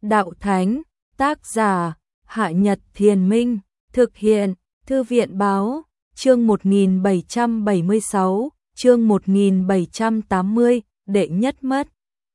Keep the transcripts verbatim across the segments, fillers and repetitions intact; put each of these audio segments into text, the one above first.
đạo thánh, tác giả, Hạ Nhật Thiền Minh, thực hiện, Thư viện báo, chương một nghìn bảy trăm bảy mươi sáu, chương một nghìn bảy trăm tám mươi, đệ nhất mất.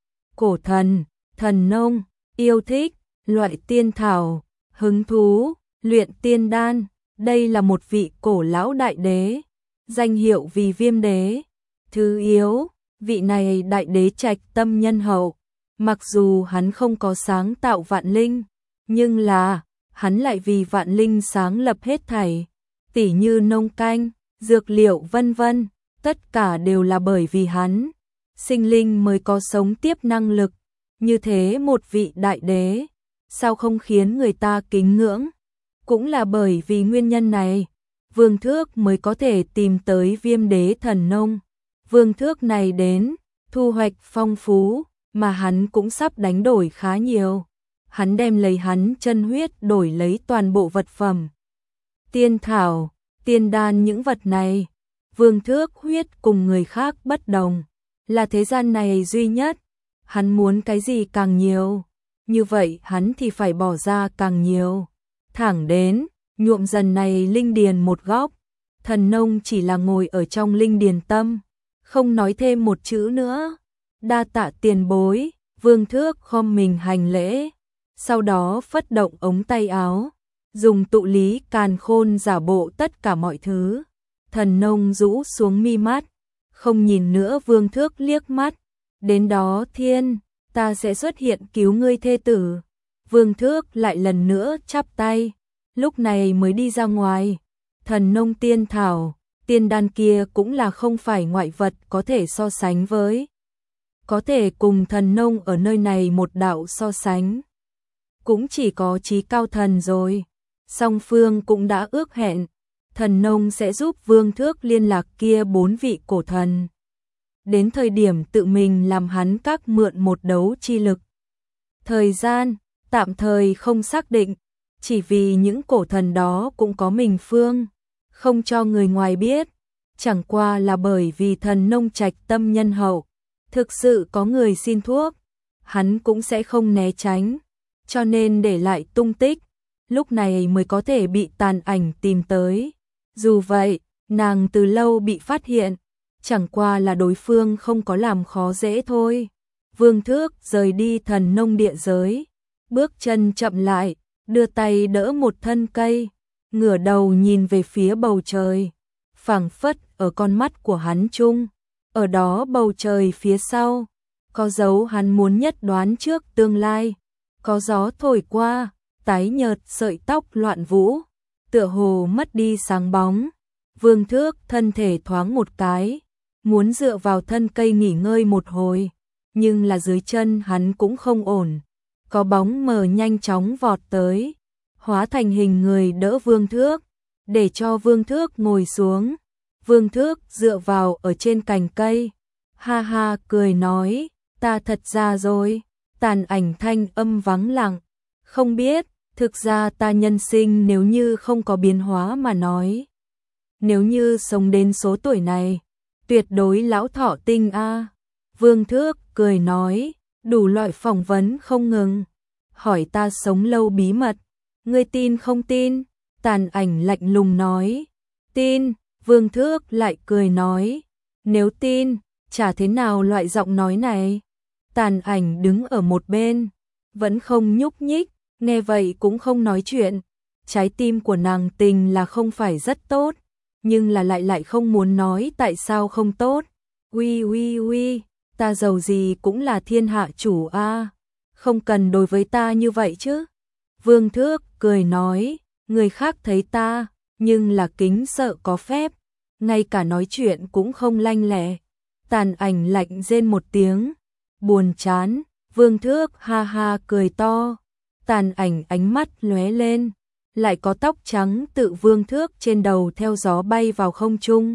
Cổ thần, thần nông, yêu thích, loại tiên thảo, hứng thú, luyện tiên đan, đây là một vị cổ lão đại đế, danh hiệu vì Viêm đế. Thứ yếu, vị này đại đế trạch tâm nhân hậu, mặc dù hắn không có sáng tạo vạn linh, nhưng là, hắn lại vì vạn linh sáng lập hết thảy, tỉ như nông canh, dược liệu vân vân, tất cả đều là bởi vì hắn, sinh linh mới có sống tiếp năng lực, như thế một vị đại đế, sao không khiến người ta kính ngưỡng, cũng là bởi vì nguyên nhân này, Vương Thước mới có thể tìm tới Viêm đế thần nông. Vương Thước này đến, thu hoạch phong phú, mà hắn cũng sắp đánh đổi khá nhiều. Hắn đem lấy hắn chân huyết đổi lấy toàn bộ vật phẩm. Tiên thảo, tiên đan những vật này, Vương Thước huyết cùng người khác bất đồng, là thế gian này duy nhất. Hắn muốn cái gì càng nhiều, như vậy hắn thì phải bỏ ra càng nhiều. Thẳng đến, nhuộm dần này linh điền một góc, thần nông chỉ là ngồi ở trong linh điền tâm, không nói thêm một chữ nữa. Đa tạ tiền bối, Vương Thước khom mình hành lễ, sau đó phất động ống tay áo, dùng tụ lý càn khôn giả bộ tất cả mọi thứ. Thần nông rũ xuống mi mắt, không nhìn nữa Vương Thước liếc mắt, đến đó thiên, ta sẽ xuất hiện cứu ngươi thê tử. Vương Thước lại lần nữa chắp tay, lúc này mới đi ra ngoài. Thần nông tiên thảo, tiên đan kia cũng là không phải ngoại vật có thể so sánh với. Có thể cùng thần nông ở nơi này một đạo so sánh. Cũng chỉ có chí cao thần rồi. Song phương cũng đã ước hẹn, thần nông sẽ giúp Vương Thước liên lạc kia bốn vị cổ thần. Đến thời điểm tự mình làm hắn các mượn một đấu chi lực. Thời gian, tạm thời không xác định, chỉ vì những cổ thần đó cũng có mình phương, không cho người ngoài biết, chẳng qua là bởi vì thần nông trạch tâm nhân hậu, thực sự có người xin thuốc, hắn cũng sẽ không né tránh, cho nên để lại tung tích, lúc này mới có thể bị Tàn Ảnh tìm tới. Dù vậy, nàng từ lâu bị phát hiện, chẳng qua là đối phương không có làm khó dễ thôi. Vương Thước rời đi thần nông địa giới, bước chân chậm lại, đưa tay đỡ một thân cây, ngửa đầu nhìn về phía bầu trời, phảng phất ở con mắt của hắn chung, ở đó bầu trời phía sau, có dấu hắn muốn nhất đoán trước tương lai, có gió thổi qua, tái nhợt sợi tóc loạn vũ, tựa hồ mất đi sáng bóng. Vương Thước thân thể thoáng một cái, muốn dựa vào thân cây nghỉ ngơi một hồi, nhưng là dưới chân hắn cũng không ổn, có bóng mờ nhanh chóng vọt tới, hóa thành hình người đỡ Vương Thước, để cho Vương Thước ngồi xuống. Vương Thước dựa vào ở trên cành cây, ha ha cười nói, ta thật ra rồi. Tàn Ảnh thanh âm vắng lặng, không biết, thực ra ta nhân sinh nếu như không có biến hóa mà nói, nếu như sống đến số tuổi này, tuyệt đối lão thọ tinh a. Vương Thước cười nói, đủ loại phỏng vấn không ngừng, hỏi ta sống lâu bí mật, ngươi tin không tin? Tàn Ảnh lạnh lùng nói, tin. Vương Thước lại cười nói, nếu tin, chả thế nào loại giọng nói này. Tàn Ảnh đứng ở một bên, vẫn không nhúc nhích, nghe vậy cũng không nói chuyện. Trái tim của nàng tình là không phải rất tốt, nhưng là lại lại không muốn nói tại sao không tốt. Uy uy uy, ta giàu gì cũng là thiên hạ chủ a, không cần đối với ta như vậy chứ. Vương Thước cười nói, người khác thấy ta, nhưng là kính sợ có phép, ngay cả nói chuyện cũng không lanh lẹ. Tàn Ảnh lạnh rên một tiếng, buồn chán. Vương Thước ha ha cười to, Tàn Ảnh ánh mắt lóe lên, lại có tóc trắng tự Vương Thước trên đầu theo gió bay vào không trung.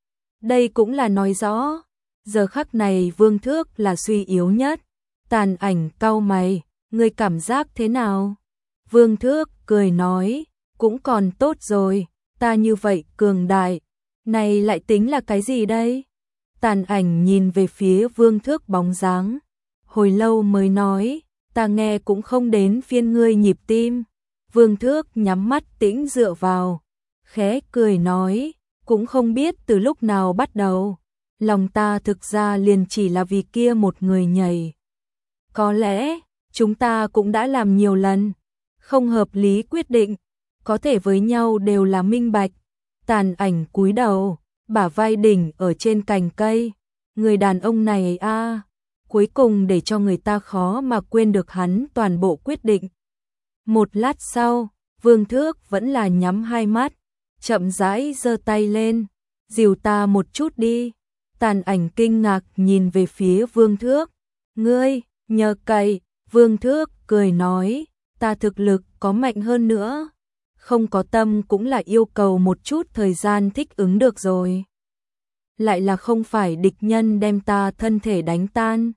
Đây cũng là nói rõ, giờ khắc này Vương Thước là suy yếu nhất. Tàn Ảnh cau mày, ngươi cảm giác thế nào? Vương Thước cười nói, cũng còn tốt rồi, ta như vậy cường đại, này lại tính là cái gì đây? Tàn Ảnh nhìn về phía Vương Thước bóng dáng, hồi lâu mới nói, ta nghe cũng không đến phiên ngươi nhịp tim. Vương Thước nhắm mắt tĩnh dựa vào, khẽ cười nói, cũng không biết từ lúc nào bắt đầu, lòng ta thực ra liền chỉ là vì kia một người nhảy. Có lẽ, chúng ta cũng đã làm nhiều lần, không hợp lý quyết định, có thể với nhau đều là minh bạch. Tàn Ảnh cúi đầu, bả vai đỉnh ở trên cành cây, người đàn ông này a, cuối cùng để cho người ta khó mà quên được hắn toàn bộ quyết định. Một lát sau, Vương Thước vẫn là nhắm hai mắt, chậm rãi giơ tay lên, dìu ta một chút đi. Tàn Ảnh kinh ngạc nhìn về phía Vương Thước, ngươi, nhờ cậy. Vương Thước cười nói, ta thực lực có mạnh hơn nữa, không có tâm cũng là yêu cầu một chút thời gian thích ứng được rồi. Lại là không phải địch nhân đem ta thân thể đánh tan.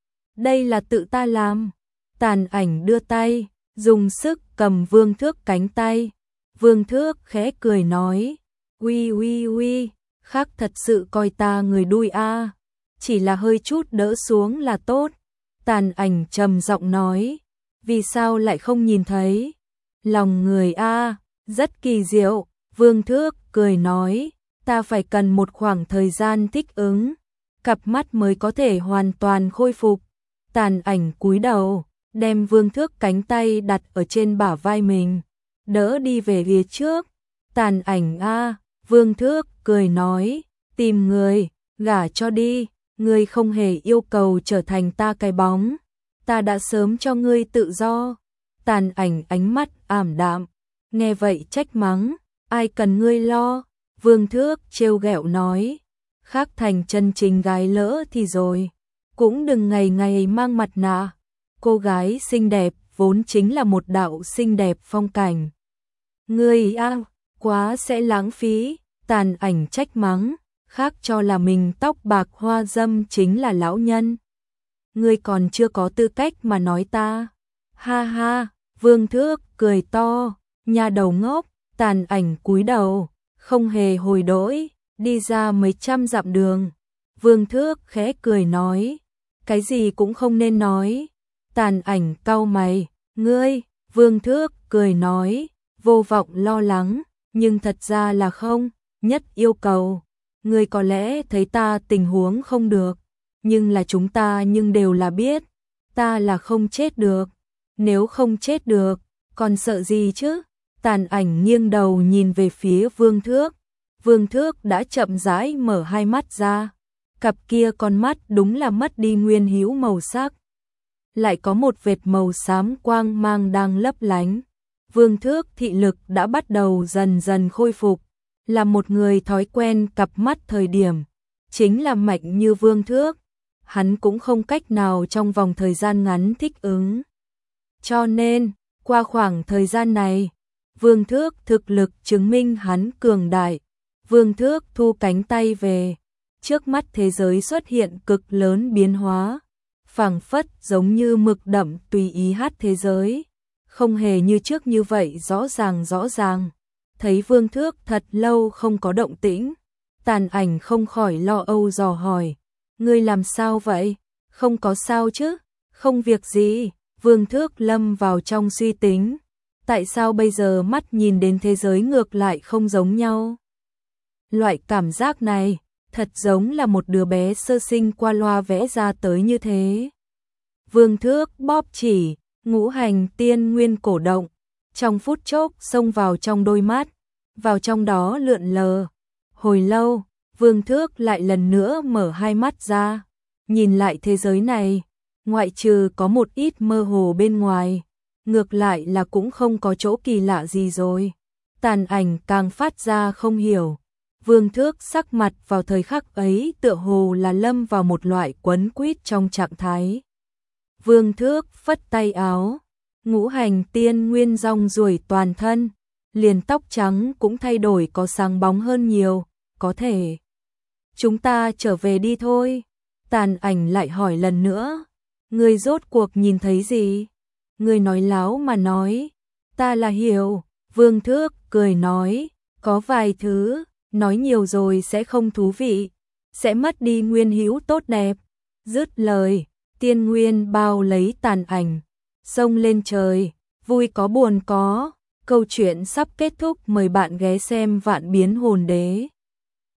Đây là tự ta làm. Tàn Ảnh đưa tay, dùng sức cầm Vương Thước cánh tay. Vương Thước khẽ cười nói, uy uy uy, khác thật sự coi ta người đuôi a, chỉ là hơi chút đỡ xuống là tốt. Tàn Ảnh trầm giọng nói, vì sao lại không nhìn thấy? Lòng người a, rất kỳ diệu. Vương Thước cười nói, ta phải cần một khoảng thời gian thích ứng, cặp mắt mới có thể hoàn toàn khôi phục. Tàn Ảnh cúi đầu, đem Vương Thước cánh tay đặt ở trên bả vai mình, đỡ đi về phía trước. Tàn Ảnh a, Vương Thước cười nói, tìm người, gả cho đi, ngươi không hề yêu cầu trở thành ta cái bóng, ta đã sớm cho ngươi tự do. Tàn Ảnh ánh mắt ảm đạm, nghe vậy trách mắng, ai cần ngươi lo. Vương Thước trêu ghẹo nói, khác thành chân chính gái lỡ thì rồi, cũng đừng ngày ngày mang mặt nạ. Cô gái xinh đẹp vốn chính là một đạo xinh đẹp phong cảnh. Ngươi a, quá sẽ lãng phí. Tàn Ảnh trách mắng, khác cho là mình tóc bạc hoa dâm chính là lão nhân. Ngươi còn chưa có tư cách mà nói ta. Ha ha, Vương Thước cười to, nhà đầu ngốc. Tàn Ảnh cúi đầu, không hề hồi đỗi, đi ra mấy trăm dặm đường. Vương Thước khẽ cười nói, cái gì cũng không nên nói. Tàn Ảnh cau mày, ngươi. Vương Thước cười nói, vô vọng lo lắng, nhưng thật ra là không, nhất yêu cầu. Ngươi có lẽ thấy ta tình huống không được, nhưng là chúng ta nhưng đều là biết, ta là không chết được. Nếu không chết được, còn sợ gì chứ? Tàn Ảnh nghiêng đầu nhìn về phía Vương Thước. Vương Thước đã chậm rãi mở hai mắt ra, cặp kia con mắt đúng là mất đi nguyên hữu màu sắc, lại có một vệt màu xám quang mang đang lấp lánh. Vương Thước thị lực đã bắt đầu dần dần khôi phục, là một người thói quen cặp mắt thời điểm, chính là mạnh như Vương Thước, hắn cũng không cách nào trong vòng thời gian ngắn thích ứng. Cho nên, qua khoảng thời gian này, Vương Thước thực lực chứng minh hắn cường đại. Vương Thước thu cánh tay về, trước mắt thế giới xuất hiện cực lớn biến hóa, phảng phất giống như mực đậm tùy ý hát thế giới, không hề như trước như vậy rõ ràng rõ ràng. Thấy Vương Thước thật lâu không có động tĩnh, Tàn Ảnh không khỏi lo âu dò hỏi, ngươi làm sao vậy? Không có sao chứ? Không việc gì. Vương Thước lâm vào trong suy tính, tại sao bây giờ mắt nhìn đến thế giới ngược lại không giống nhau? Loại cảm giác này, thật giống là một đứa bé sơ sinh qua loa vẽ ra tới như thế. Vương Thước bóp chỉ, ngũ hành tiên nguyên cổ động, trong phút chốc xông vào trong đôi mắt, vào trong đó lượn lờ. Hồi lâu, Vương Thước lại lần nữa mở hai mắt ra, nhìn lại thế giới này, ngoại trừ có một ít mơ hồ bên ngoài, ngược lại là cũng không có chỗ kỳ lạ gì rồi. Tàn Ảnh càng phát ra không hiểu. Vương Thước sắc mặt vào thời khắc ấy tựa hồ là lâm vào một loại quấn quýt trong trạng thái. Vương Thước phất tay áo, ngũ hành tiên nguyên rong ruổi toàn thân, liền tóc trắng cũng thay đổi có sáng bóng hơn nhiều, có thể. Chúng ta trở về đi thôi. Tàn Ảnh lại hỏi lần nữa, ngươi rốt cuộc nhìn thấy gì? Ngươi nói láo mà nói, ta là hiểu. Vương Thước cười nói, có vài thứ, nói nhiều rồi sẽ không thú vị, sẽ mất đi nguyên hữu tốt đẹp. Dứt lời, tiên nguyên bao lấy Tàn Ảnh, Sông lên trời, vui có buồn có. Câu chuyện sắp kết thúc, mời bạn ghé xem Vạn Biến Hồn Đế.